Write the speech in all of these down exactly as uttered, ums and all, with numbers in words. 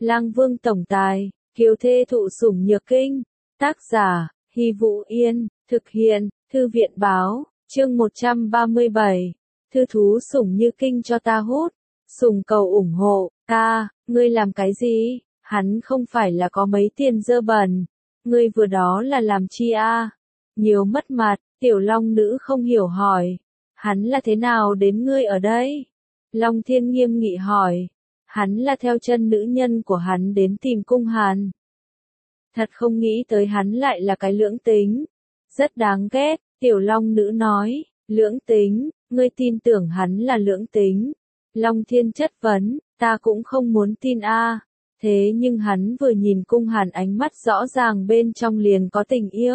Lang Vương tổng tài, kiều thê thụ sủng nhược kinh. Tác giả, Hy Vũ Yên, thực hiện, Thư viện báo, chương một trăm ba mươi bảy. Thư thú sủng như kinh cho ta hút. Sủng cầu ủng hộ, ca, ngươi làm cái gì? Hắn không phải là có mấy tiền dơ bẩn. Ngươi vừa đó là làm chi a? Nhiều mất mặt, tiểu long nữ không hiểu hỏi. Hắn là thế nào đến ngươi ở đây? Long Thiên nghiêm nghị hỏi. Hắn là theo chân nữ nhân của hắn đến tìm cung hàn. Thật không nghĩ tới hắn lại là cái lưỡng tính. Rất đáng ghét, tiểu long nữ nói. Lưỡng tính, ngươi tin tưởng hắn là lưỡng tính. Long Thiên chất vấn, ta cũng không muốn tin a. Thế nhưng hắn vừa nhìn cung hàn ánh mắt rõ ràng bên trong liền có tình yêu.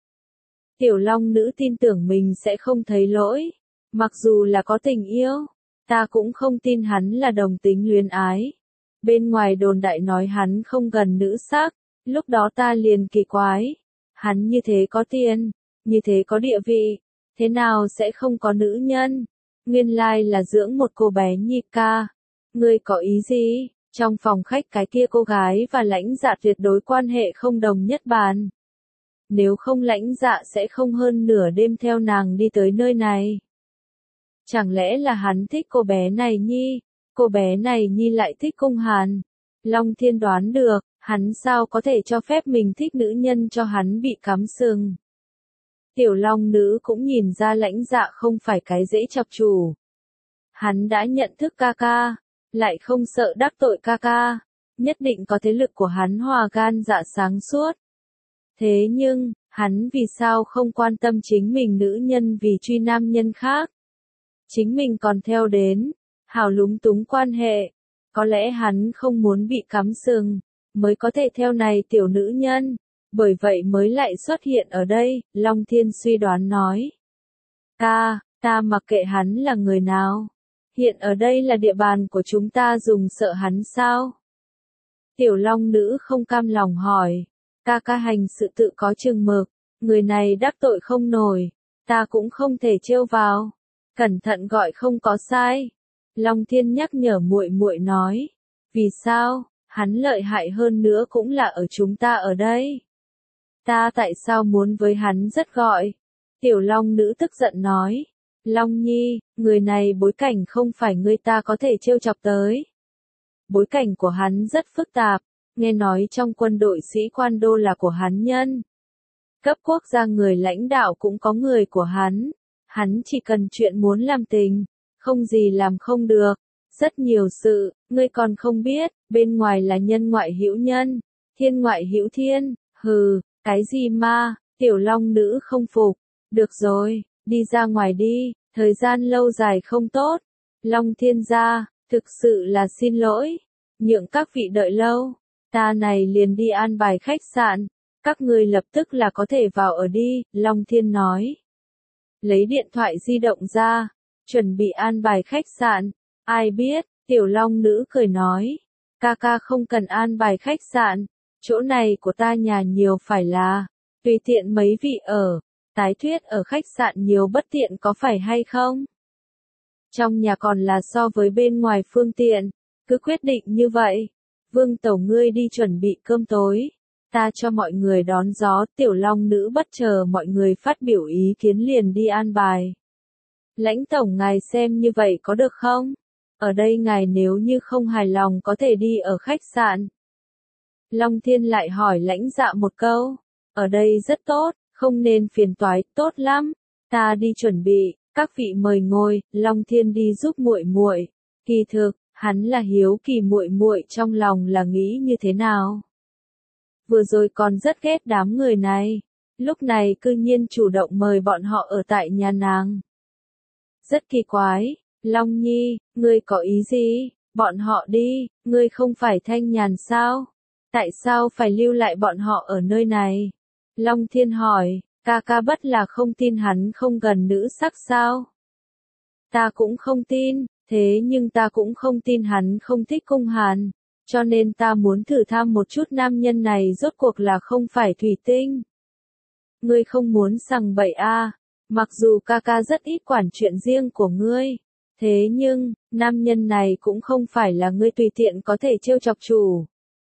Tiểu long nữ tin tưởng mình sẽ không thấy lỗi. Mặc dù là có tình yêu, ta cũng không tin hắn là đồng tính luyến ái. Bên ngoài đồn đại nói hắn không gần nữ sắc, lúc đó ta liền kỳ quái. Hắn như thế có tiền, như thế có địa vị, thế nào sẽ không có nữ nhân? Nguyên lai là dưỡng một cô bé nhi ca. Ngươi có ý gì? Trong phòng khách cái kia cô gái và lãnh dạ tuyệt đối quan hệ không đồng nhất bàn. Nếu không lãnh dạ sẽ không hơn nửa đêm theo nàng đi tới nơi này. Chẳng lẽ là hắn thích cô bé này nhi, cô bé này nhi lại thích cung hàn. Long Thiên đoán được, hắn sao có thể cho phép mình thích nữ nhân cho hắn bị cắm sừng. Tiểu long nữ cũng nhìn ra lãnh dạ không phải cái dễ chọc chủ. Hắn đã nhận thức ca ca, lại không sợ đắc tội ca ca, nhất định có thế lực của hắn hòa gan dạ sáng suốt. Thế nhưng, hắn vì sao không quan tâm chính mình nữ nhân vì truy nam nhân khác? Chính mình còn theo đến, hào lúng túng quan hệ, có lẽ hắn không muốn bị cắm sừng, mới có thể theo này tiểu nữ nhân, bởi vậy mới lại xuất hiện ở đây, Long Thiên suy đoán nói. Ca, ta mặc kệ hắn là người nào, hiện ở đây là địa bàn của chúng ta dùng sợ hắn sao? Tiểu long nữ không cam lòng hỏi, ca ca hành sự tự có chừng mực, người này đắc tội không nổi, ta cũng không thể trêu vào. Cẩn thận gọi không có sai. Long Thiên nhắc nhở muội muội nói. Vì sao? Hắn lợi hại hơn nữa cũng là ở chúng ta ở đây. Ta tại sao muốn với hắn rất gọi? Tiểu Long nữ tức giận nói. Long Nhi, người này bối cảnh không phải người ta có thể trêu chọc tới. Bối cảnh của hắn rất phức tạp, nghe nói trong quân đội sĩ quan đô là của hắn nhân. Cấp quốc gia người lãnh đạo cũng có người của hắn. Hắn chỉ cần chuyện muốn làm tình, không gì làm không được, rất nhiều sự, ngươi còn không biết, bên ngoài là nhân ngoại hữu nhân, thiên ngoại hữu thiên, hừ, cái gì ma, tiểu long nữ không phục, được rồi, đi ra ngoài đi, thời gian lâu dài không tốt, Long Thiên gia, thực sự là xin lỗi, nhượng các vị đợi lâu, ta này liền đi an bài khách sạn, các ngươi lập tức là có thể vào ở đi, Long Thiên nói. Lấy điện thoại di động ra, chuẩn bị an bài khách sạn, ai biết, tiểu long nữ cười nói, ca ca không cần an bài khách sạn, chỗ này của ta nhà nhiều phải là, tùy tiện mấy vị ở, tái thuyết ở khách sạn nhiều bất tiện có phải hay không? Trong nhà còn là so với bên ngoài phương tiện, cứ quyết định như vậy, Vương tẩu ngươi đi chuẩn bị cơm tối. Ta cho mọi người đón gió, tiểu long nữ bất chờ mọi người phát biểu ý kiến liền đi an bài. Lãnh tổng ngài xem như vậy có được không? Ở đây ngài nếu như không hài lòng có thể đi ở khách sạn. Long Thiên lại hỏi lãnh dạ một câu. Ở đây rất tốt, không nên phiền toái, tốt lắm. Ta đi chuẩn bị, các vị mời ngồi, Long Thiên đi giúp muội muội. Kỳ thực, hắn là hiếu kỳ muội muội trong lòng là nghĩ như thế nào? Vừa rồi còn rất ghét đám người này, lúc này cư nhiên chủ động mời bọn họ ở tại nhà nàng. Rất kỳ quái, Long Nhi, ngươi có ý gì? Bọn họ đi, ngươi không phải thanh nhàn sao? Tại sao phải lưu lại bọn họ ở nơi này? Long Thiên hỏi, ca ca bất là không tin hắn không gần nữ sắc sao? Ta cũng không tin, thế nhưng ta cũng không tin hắn không thích cung hàn. Cho nên ta muốn thử thăm một chút nam nhân này rốt cuộc là không phải thủy tinh. Ngươi không muốn sằng bậy a, mặc dù ca ca rất ít quản chuyện riêng của ngươi. Thế nhưng, nam nhân này cũng không phải là ngươi tùy tiện có thể trêu chọc chủ.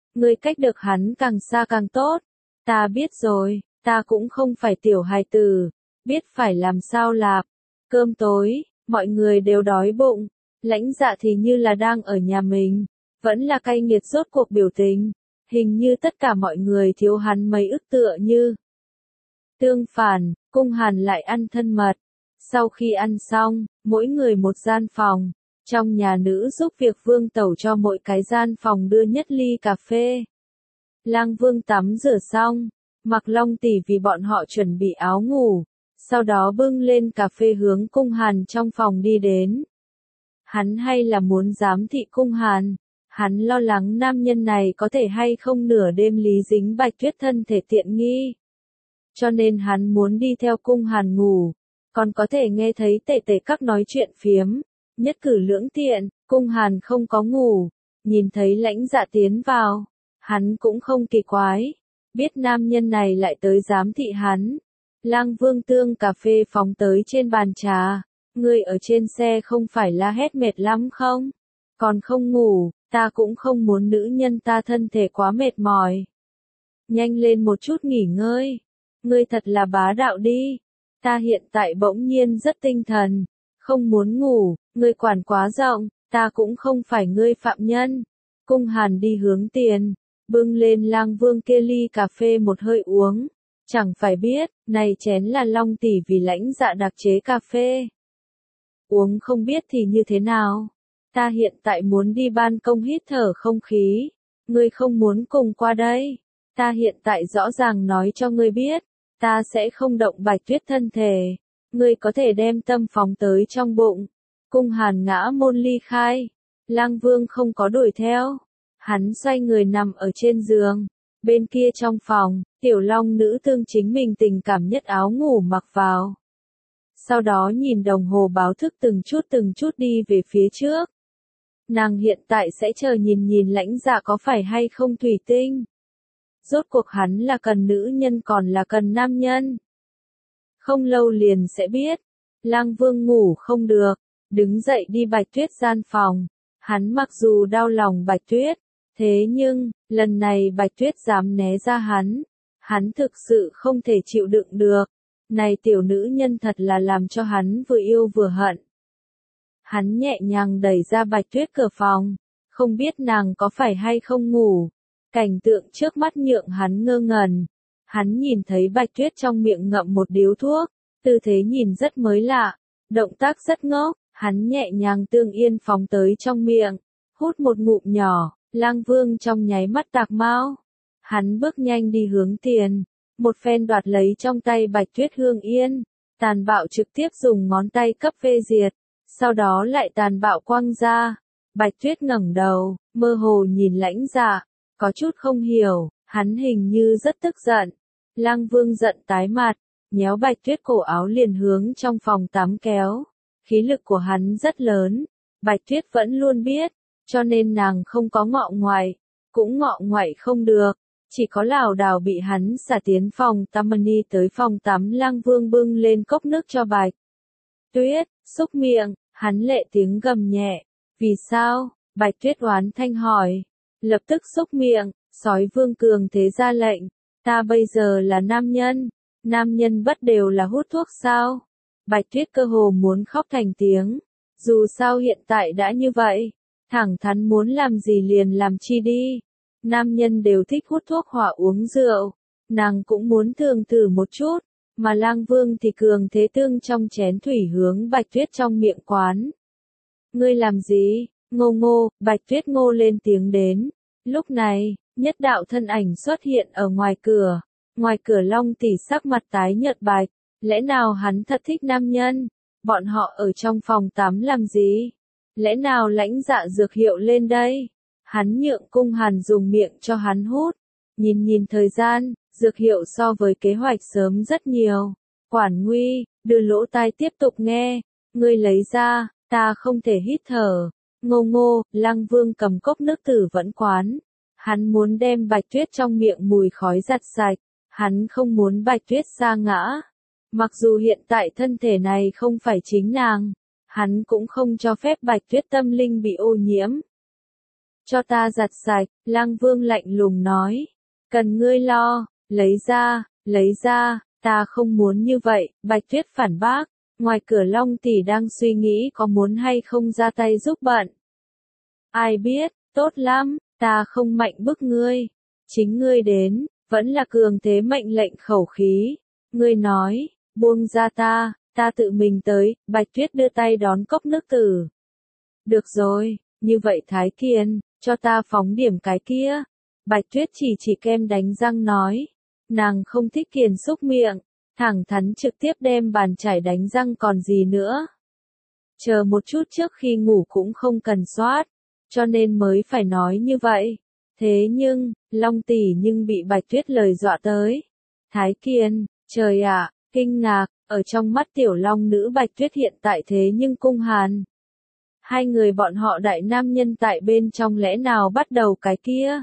ngươi cách được hắn càng xa càng tốt. Ta biết rồi, ta cũng không phải tiểu hài tử, biết phải làm sao làm. Cơm tối, mọi người đều đói bụng, Lãnh Dạ thì như là đang ở nhà mình, vẫn là cay nghiệt rốt cuộc biểu tình, hình như tất cả mọi người thiếu hắn mấy ức tựa như. Tương phản, Cung Hàn lại ăn thân mật. Sau khi ăn xong, mỗi người một gian phòng, trong nhà nữ giúp việc Vương Tẩu cho mỗi cái gian phòng đưa nhất ly cà phê. Lang Vương tắm rửa xong, Mặc Long tỷ vì bọn họ chuẩn bị áo ngủ, sau đó bưng lên cà phê hướng Cung Hàn trong phòng đi đến. Hắn hay là muốn giám thị Cung Hàn, hắn lo lắng nam nhân này có thể hay không nửa đêm lý dính Bạch Tuyết thân thể tiện nghi. Cho nên hắn muốn đi theo Cung Hàn ngủ, còn có thể nghe thấy tệ tệ các nói chuyện phiếm, nhất cử lưỡng tiện. Cung Hàn không có ngủ, nhìn thấy Lãnh Dạ tiến vào, hắn cũng không kỳ quái, biết nam nhân này lại tới giám thị hắn. Lang Vương tương cà phê phóng tới trên bàn trà, ngươi ở trên xe không phải la hét mệt lắm không? Còn không ngủ, ta cũng không muốn nữ nhân ta thân thể quá mệt mỏi. Nhanh lên một chút nghỉ ngơi, ngươi thật là bá đạo đi, ta hiện tại bỗng nhiên rất tinh thần, không muốn ngủ, ngươi quản quá rộng, ta cũng không phải ngươi phạm nhân. Cung Hàn đi hướng tiền, bưng lên Lang Vương kia ly cà phê một hơi uống, chẳng phải biết, này chén là Long tỷ vì Lãnh Dạ đặc chế cà phê. Uống không biết thì như thế nào, ta hiện tại muốn đi ban công hít thở không khí, ngươi không muốn cùng qua đây, ta hiện tại rõ ràng nói cho ngươi biết, ta sẽ không động Bạch Tuyết thân thể, ngươi có thể đem tâm phóng tới trong bụng. Cung Hàn ngã môn ly khai, Lang Vương không có đuổi theo, hắn xoay người nằm ở trên giường, bên kia trong phòng, Tiểu Long nữ tương chính mình tình cảm nhất áo ngủ mặc vào. Sau đó nhìn đồng hồ báo thức từng chút từng chút đi về phía trước. Nàng hiện tại sẽ chờ nhìn nhìn Lãnh Dạ có phải hay không thủy tinh. Rốt cuộc hắn là cần nữ nhân còn là cần nam nhân. Không lâu liền sẽ biết. Lang Vương ngủ không được, đứng dậy đi Bạch Tuyết gian phòng. Hắn mặc dù đau lòng Bạch Tuyết, thế nhưng, lần này Bạch Tuyết dám né ra hắn. Hắn thực sự không thể chịu đựng được. Này tiểu nữ nhân thật là làm cho hắn vừa yêu vừa hận. Hắn nhẹ nhàng đẩy ra Bạch Tuyết cửa phòng, không biết nàng có phải hay không ngủ. Cảnh tượng trước mắt nhượng hắn ngơ ngẩn. Hắn nhìn thấy Bạch Tuyết trong miệng ngậm một điếu thuốc, tư thế nhìn rất mới lạ, động tác rất ngốc, hắn nhẹ nhàng tương yên phóng tới trong miệng, hút một ngụm nhỏ, Lang Vương trong nháy mắt tạc mau. Hắn bước nhanh đi hướng tiền, một phen đoạt lấy trong tay Bạch Tuyết hương yên, tàn bạo trực tiếp dùng ngón tay cấp phê diệt, sau đó lại tàn bạo quăng ra. Bạch Tuyết ngẩng đầu, mơ hồ nhìn Lãnh Dạ, có chút không hiểu, hắn hình như rất tức giận. Lang Vương giận tái mặt, nhéo Bạch Tuyết cổ áo liền hướng trong phòng tắm kéo. Khí lực của hắn rất lớn, Bạch Tuyết vẫn luôn biết, cho nên nàng không có ngọ ngoại, cũng ngọ ngoại không được, chỉ có lảo đảo bị hắn xả tiến phòng tắm. Đi tới phòng tắm, Lang Vương bưng lên cốc nước cho Bạch Tuyết, xúc miệng, hắn lệ tiếng gầm nhẹ, vì sao? Bạch Tuyết oán thanh hỏi, lập tức xúc miệng, sói Vương cường thế ra lệnh, ta bây giờ là nam nhân, nam nhân bất đều là hút thuốc sao? Bạch Tuyết cơ hồ muốn khóc thành tiếng, dù sao hiện tại đã như vậy, thẳng thắn muốn làm gì liền làm chi đi. Nam nhân đều thích hút thuốc hỏa uống rượu, nàng cũng muốn thường thử một chút, mà Lang Vương thì cường thế tương trong chén thủy hướng Bạch Tuyết trong miệng quán. Ngươi làm gì? Ngô ngô, Bạch Tuyết ngô lên tiếng đến. Lúc này, nhất đạo thân ảnh xuất hiện ở ngoài cửa, ngoài cửa Long tỷ sắc mặt tái nhợt bạch, lẽ nào hắn thật thích nam nhân? Bọn họ ở trong phòng tắm làm gì? Lẽ nào Lãnh Dạ dược hiệu lên đây? Hắn nhượng Cung Hàn dùng miệng cho hắn hút. Nhìn nhìn thời gian, dược hiệu so với kế hoạch sớm rất nhiều. Quản Nguy, đưa lỗ tai tiếp tục nghe. Ngươi lấy ra, ta không thể hít thở. Ngô ngô, Lang Vương cầm cốc nước tử vẫn quán. Hắn muốn đem Bạch Tuyết trong miệng mùi khói giặt sạch. Hắn không muốn Bạch Tuyết sa ngã. Mặc dù hiện tại thân thể này không phải chính nàng, hắn cũng không cho phép Bạch Tuyết tâm linh bị ô nhiễm. cho ta giặt sạch, Lăng Vương lạnh lùng nói. Cần ngươi lo, lấy ra, lấy ra, ta không muốn như vậy, Bạch Tuyết phản bác. Ngoài cửa Long tỷ đang suy nghĩ có muốn hay không ra tay giúp bận. Ai biết, tốt lắm, ta không mạnh bức ngươi. Chính ngươi đến, vẫn là cường thế mệnh lệnh khẩu khí. Ngươi nói, buông ra ta, ta tự mình tới, Bạch Tuyết đưa tay đón cốc nước tử. Được rồi, như vậy Thái Kiên, cho ta phóng điểm cái kia. Bạch Tuyết chỉ chỉ kem đánh răng nói. Nàng không thích Kiền xúc miệng, thẳng thắn trực tiếp đem bàn chải đánh răng còn gì nữa. Chờ một chút trước khi ngủ cũng không cần soát, cho nên mới phải nói như vậy. Thế nhưng, Long tỷ nhưng bị Bạch Tuyết lời dọa tới. Thái Kiên, trời ạ, kinh ngạc, ở trong mắt tiểu long nữ Bạch Tuyết hiện tại thế nhưng cung hàn. Hai người bọn họ đại nam nhân tại bên trong lẽ nào bắt đầu cái kia.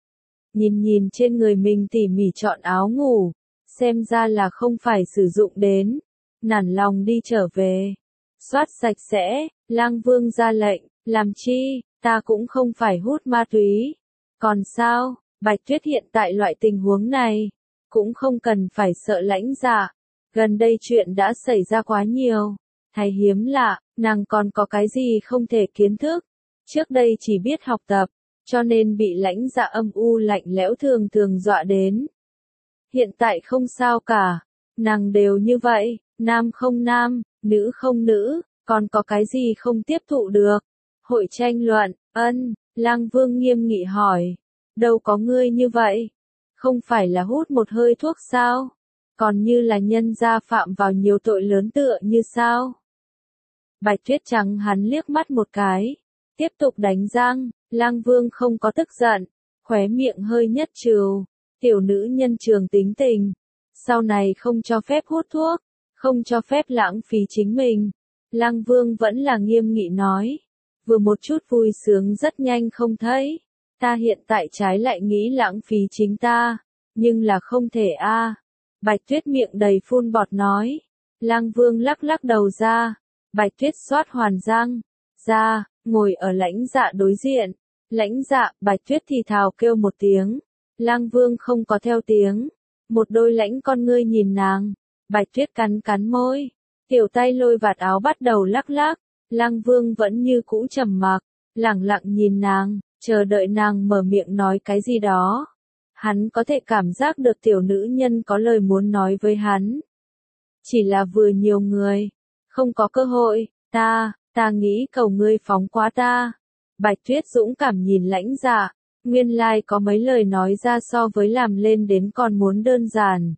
Nhìn nhìn trên người mình tỉ mỉ chọn áo ngủ, xem ra là không phải sử dụng đến. Nản lòng đi trở về. Xoát sạch sẽ, Lang Vương ra lệnh, làm chi, ta cũng không phải hút ma túy. Còn sao, Bạch Tuyết hiện tại loại tình huống này, cũng không cần phải sợ lãnh dạ. Gần đây chuyện đã xảy ra quá nhiều. Thay hiếm lạ, nàng còn có cái gì không thể kiến thức. Trước đây chỉ biết học tập, cho nên bị lãnh dạ âm u lạnh lẽo thường thường dọa đến. Hiện tại không sao cả, nàng đều như vậy, nam không nam, nữ không nữ, còn có cái gì không tiếp thụ được. Hội tranh luận, ân, Lang Vương nghiêm nghị hỏi, đâu có ngươi như vậy, không phải là hút một hơi thuốc sao, còn như là nhân gia phạm vào nhiều tội lớn tựa như sao. Bạch Tuyết trắng hắn liếc mắt một cái, tiếp tục đánh răng. Lang Vương không có tức giận, khóe miệng hơi nhất trừ, tiểu nữ nhân trường tính tình, sau này không cho phép hút thuốc, không cho phép lãng phí chính mình. Lang Vương vẫn là nghiêm nghị nói, vừa một chút vui sướng rất nhanh không thấy, ta hiện tại trái lại nghĩ lãng phí chính ta, nhưng là không thể a. Bạch Tuyết miệng đầy phun bọt nói. Lang Vương lắc lắc đầu ra, Bạch Tuyết xoát hoàn răng, ra, ngồi ở lãnh dạ đối diện. Lãnh dạ, Bạch Tuyết thì thào kêu một tiếng. Lang Vương không có theo tiếng. Một đôi lãnh con ngươi nhìn nàng. Bạch Tuyết cắn cắn môi. Tiểu tay lôi vạt áo bắt đầu lắc lắc. Lang Vương vẫn như cũ trầm mặc, lẳng lặng nhìn nàng, chờ đợi nàng mở miệng nói cái gì đó. Hắn có thể cảm giác được tiểu nữ nhân có lời muốn nói với hắn. Chỉ là vừa nhiều người, không có cơ hội, ta, ta nghĩ cầu ngươi phóng quá ta. Bạch Tuyết dũng cảm nhìn lãnh dạ, nguyên lai like có mấy lời nói ra so với làm lên đến còn muốn đơn giản.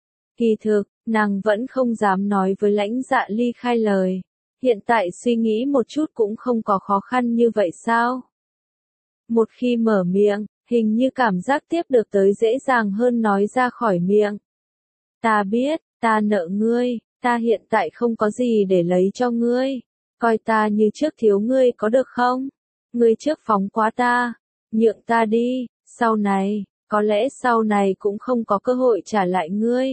Kỳ thực, nàng vẫn không dám nói với lãnh dạ ly khai lời. Hiện tại suy nghĩ một chút cũng không có khó khăn như vậy sao? Một khi mở miệng, hình như cảm giác tiếp được tới dễ dàng hơn nói ra khỏi miệng. Ta biết, ta nợ ngươi, ta hiện tại không có gì để lấy cho ngươi. Coi ta như trước thiếu ngươi có được không? Ngươi trước phóng quá ta, nhượng ta đi, sau này, có lẽ sau này cũng không có cơ hội trả lại ngươi.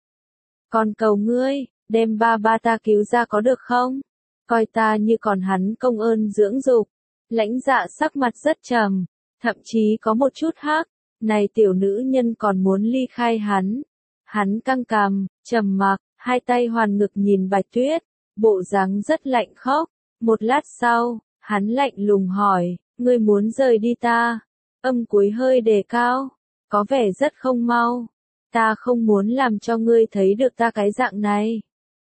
Còn cầu ngươi, đem ba ba ta cứu ra có được không? Coi ta như còn hắn công ơn dưỡng dục. Lãnh dạ sắc mặt rất trầm, thậm chí có một chút hắc, này tiểu nữ nhân còn muốn ly khai hắn. Hắn căng cằm, trầm mặc, hai tay hoàn ngực nhìn Bạch Tuyết, bộ dáng rất lạnh khóc. Một lát sau, hắn lạnh lùng hỏi, ngươi muốn rời đi ta? Âm cuối hơi đề cao, có vẻ rất không mau. Ta không muốn làm cho ngươi thấy được ta cái dạng này.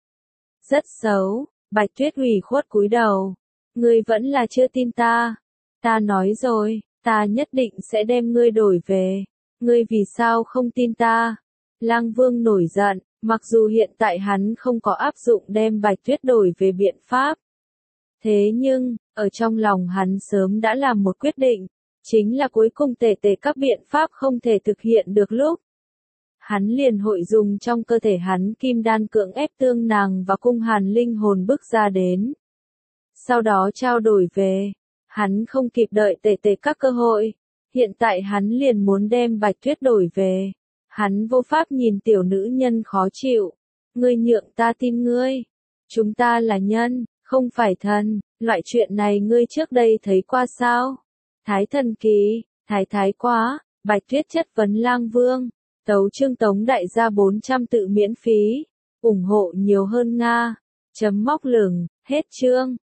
Rất xấu, Bạch Tuyết ủy khuất cúi đầu. Ngươi vẫn là chưa tin ta. Ta nói rồi, ta nhất định sẽ đem ngươi đổi về. Ngươi vì sao không tin ta? Lang Vương nổi giận, mặc dù hiện tại hắn không có áp dụng đem Bạch Tuyết đổi về biện pháp. Thế nhưng, ở trong lòng hắn sớm đã làm một quyết định, chính là cuối cùng tề tề các biện pháp không thể thực hiện được lúc. Hắn liền hội dùng trong cơ thể hắn kim đan cưỡng ép tương nàng và cung hàn linh hồn bức ra đến. Sau đó trao đổi về, hắn không kịp đợi tề tề các cơ hội, hiện tại hắn liền muốn đem Bạch Tuyết đổi về. Hắn vô pháp nhìn tiểu nữ nhân khó chịu. Ngươi nhượng ta tin ngươi. Chúng ta là nhân, không phải thần, loại chuyện này ngươi trước đây thấy qua sao? Thái thần kỳ, thái thái quá, Bạch Tuyết chất vấn Lang Vương. Tấu chương Tống đại gia bốn trăm tự miễn phí, ủng hộ nhiều hơn Nga. Chấm móc lửng, hết chương.